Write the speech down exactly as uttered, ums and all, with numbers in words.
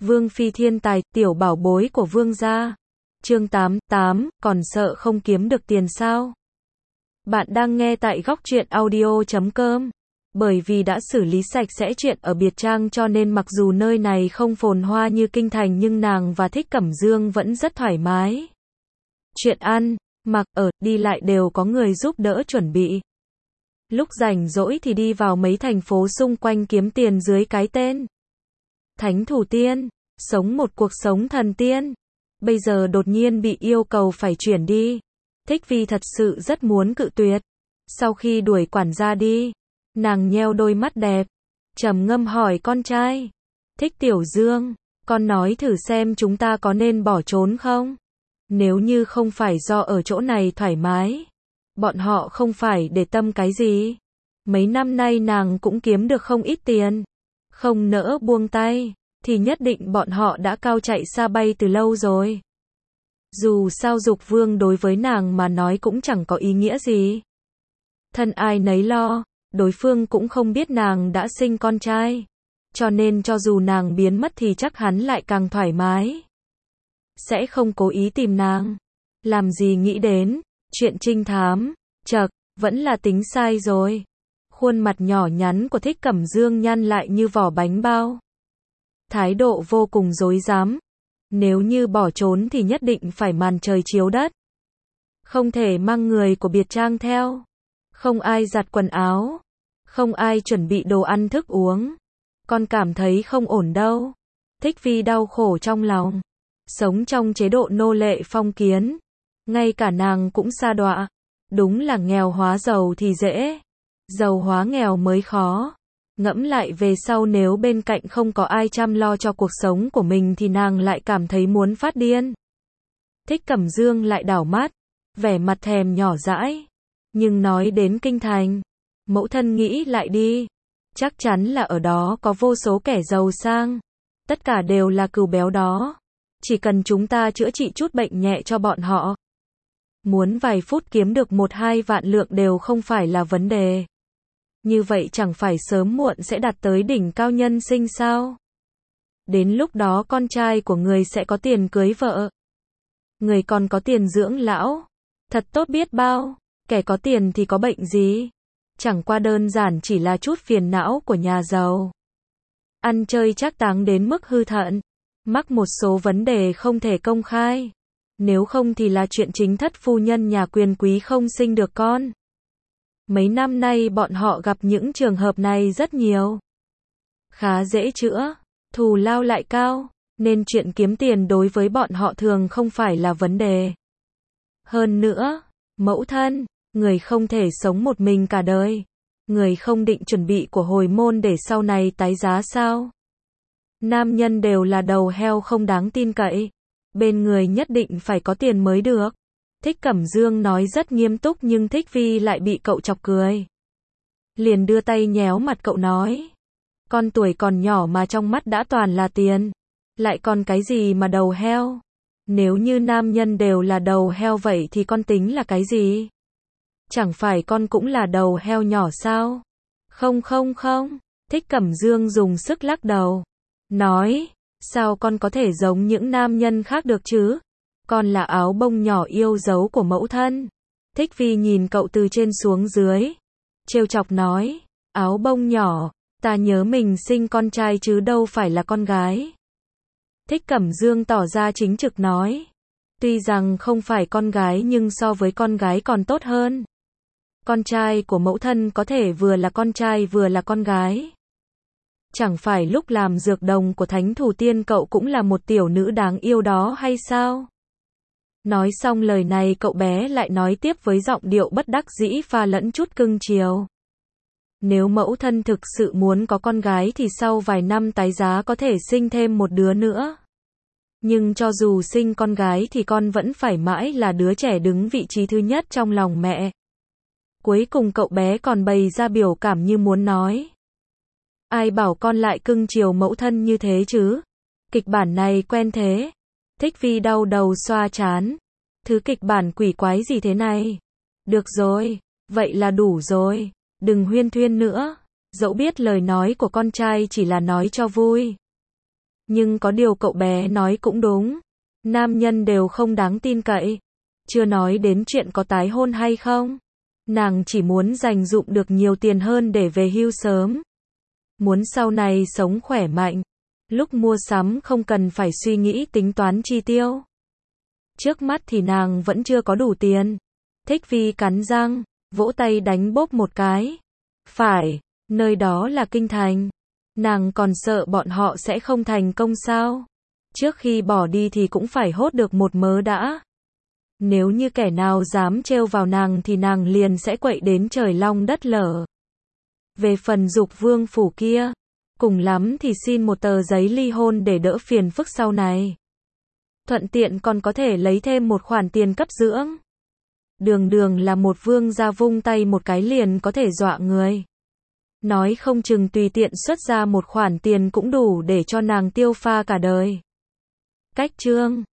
Vương phi thiên tài, tiểu bảo bối của vương gia. Chương tám, tám, còn sợ không kiếm được tiền sao? Bạn đang nghe tại góc truyện audio chấm com. Bởi vì đã xử lý sạch sẽ chuyện ở biệt trang cho nên mặc dù nơi này không phồn hoa như kinh thành nhưng nàng và Thích Cẩm Dương vẫn rất thoải mái. Chuyện ăn, mặc, ở, đi lại đều có người giúp đỡ chuẩn bị. Lúc rảnh rỗi thì đi vào mấy thành phố xung quanh kiếm tiền dưới cái tên Thánh Thủ Tiên, sống một cuộc sống thần tiên. Bây giờ đột nhiên bị yêu cầu phải chuyển đi. Thích Vi thật sự rất muốn cự tuyệt. Sau khi đuổi quản gia đi, nàng nheo đôi mắt đẹp, trầm ngâm hỏi con trai. Thích Tiểu Dương, con nói thử xem chúng ta có nên bỏ trốn không? Nếu như không phải do ở chỗ này thoải mái, bọn họ không phải để tâm cái gì. Mấy năm nay nàng cũng kiếm được không ít tiền. Không nỡ buông tay, thì nhất định bọn họ đã cao chạy xa bay từ lâu rồi. Dù sao Dục Vương đối với nàng mà nói cũng chẳng có ý nghĩa gì. Thân ai nấy lo, đối phương cũng không biết nàng đã sinh con trai. Cho nên cho dù nàng biến mất thì chắc hắn lại càng thoải mái. Sẽ không cố ý tìm nàng. Làm gì nghĩ đến, chuyện trinh thám, chậc, vẫn là tính sai rồi. Khuôn mặt nhỏ nhắn của Thích Cẩm Dương nhăn lại như vỏ bánh bao. Thái độ vô cùng dối dám. Nếu như bỏ trốn thì nhất định phải màn trời chiếu đất. Không thể mang người của biệt trang theo. Không ai giặt quần áo. Không ai chuẩn bị đồ ăn thức uống. Con cảm thấy không ổn đâu. Thích Vi đau khổ trong lòng. Sống trong chế độ nô lệ phong kiến. Ngay cả nàng cũng sa đọa. Đúng là nghèo hóa giàu thì dễ. Giàu hóa nghèo mới khó. Ngẫm lại về sau nếu bên cạnh không có ai chăm lo cho cuộc sống của mình thì nàng lại cảm thấy muốn phát điên. Thích Cẩm Dương lại đảo mắt, vẻ mặt thèm nhỏ dãi. Nhưng nói đến kinh thành, mẫu thân nghĩ lại đi. Chắc chắn là ở đó có vô số kẻ giàu sang. Tất cả đều là cừu béo đó. Chỉ cần chúng ta chữa trị chút bệnh nhẹ cho bọn họ. Muốn vài phút kiếm được một hai vạn lượng đều không phải là vấn đề. Như vậy chẳng phải sớm muộn sẽ đạt tới đỉnh cao nhân sinh sao? Đến lúc đó con trai của người sẽ có tiền cưới vợ. Người còn có tiền dưỡng lão. Thật tốt biết bao. Kẻ có tiền thì có bệnh gì? Chẳng qua đơn giản chỉ là chút phiền não của nhà giàu. Ăn chơi trác táng đến mức hư thận. Mắc một số vấn đề không thể công khai. Nếu không thì là chuyện chính thất phu nhân nhà quyền quý không sinh được con. Mấy năm nay bọn họ gặp những trường hợp này rất nhiều. Khá dễ chữa, thù lao lại cao, nên chuyện kiếm tiền đối với bọn họ thường không phải là vấn đề. Hơn nữa, mẫu thân, người không thể sống một mình cả đời. Người không định chuẩn bị của hồi môn để sau này tái giá sao? Nam nhân đều là đầu heo không đáng tin cậy. Bên người nhất định phải có tiền mới được. Thích Cẩm Dương nói rất nghiêm túc nhưng Thích Vi lại bị cậu chọc cười. Liền đưa tay nhéo mặt cậu nói. Con tuổi còn nhỏ mà trong mắt đã toàn là tiền. Lại còn cái gì mà đầu heo? Nếu như nam nhân đều là đầu heo vậy thì con tính là cái gì? Chẳng phải con cũng là đầu heo nhỏ sao? Không không không. Thích Cẩm Dương dùng sức lắc đầu. Nói, sao con có thể giống những nam nhân khác được chứ? Con là áo bông nhỏ yêu dấu của mẫu thân. Thích Vi nhìn cậu từ trên xuống dưới. Trêu chọc nói, áo bông nhỏ, ta nhớ mình sinh con trai chứ đâu phải là con gái. Thích Cẩm Dương tỏ ra chính trực nói. Tuy rằng không phải con gái nhưng so với con gái còn tốt hơn. Con trai của mẫu thân có thể vừa là con trai vừa là con gái. Chẳng phải lúc làm dược đồng của Thánh Thủ Tiên cậu cũng là một tiểu nữ đáng yêu đó hay sao? Nói xong lời này cậu bé lại nói tiếp với giọng điệu bất đắc dĩ pha lẫn chút cưng chiều. Nếu mẫu thân thực sự muốn có con gái thì sau vài năm tái giá có thể sinh thêm một đứa nữa. Nhưng cho dù sinh con gái thì con vẫn phải mãi là đứa trẻ đứng vị trí thứ nhất trong lòng mẹ. Cuối cùng cậu bé còn bày ra biểu cảm như muốn nói. Ai bảo con lại cưng chiều mẫu thân như thế chứ? Kịch bản này quen thế. Thích Vi đau đầu xoa trán. Thứ kịch bản quỷ quái gì thế này? Được rồi, vậy là đủ rồi. Đừng huyên thuyên nữa. Dẫu biết lời nói của con trai chỉ là nói cho vui. Nhưng có điều cậu bé nói cũng đúng. Nam nhân đều không đáng tin cậy. Chưa nói đến chuyện có tái hôn hay không. Nàng chỉ muốn dành dụm được nhiều tiền hơn để về hưu sớm. Muốn sau này sống khỏe mạnh. Lúc mua sắm không cần phải suy nghĩ tính toán chi tiêu. Trước mắt thì nàng vẫn chưa có đủ tiền. Thích Vi cắn răng, vỗ tay đánh bốp một cái. Phải, nơi đó là kinh thành. Nàng còn sợ bọn họ sẽ không thành công sao? Trước khi bỏ đi thì cũng phải hốt được một mớ đã. Nếu như kẻ nào dám trêu vào nàng thì nàng liền sẽ quậy đến trời long đất lở. Về phần Dục Vương phủ kia, cùng lắm thì xin một tờ giấy ly hôn để đỡ phiền phức sau này. Thuận tiện còn có thể lấy thêm một khoản tiền cấp dưỡng. Đường đường là một vương gia vung tay một cái liền có thể dọa người. Nói không chừng tùy tiện xuất ra một khoản tiền cũng đủ để cho nàng tiêu pha cả đời. Cách chương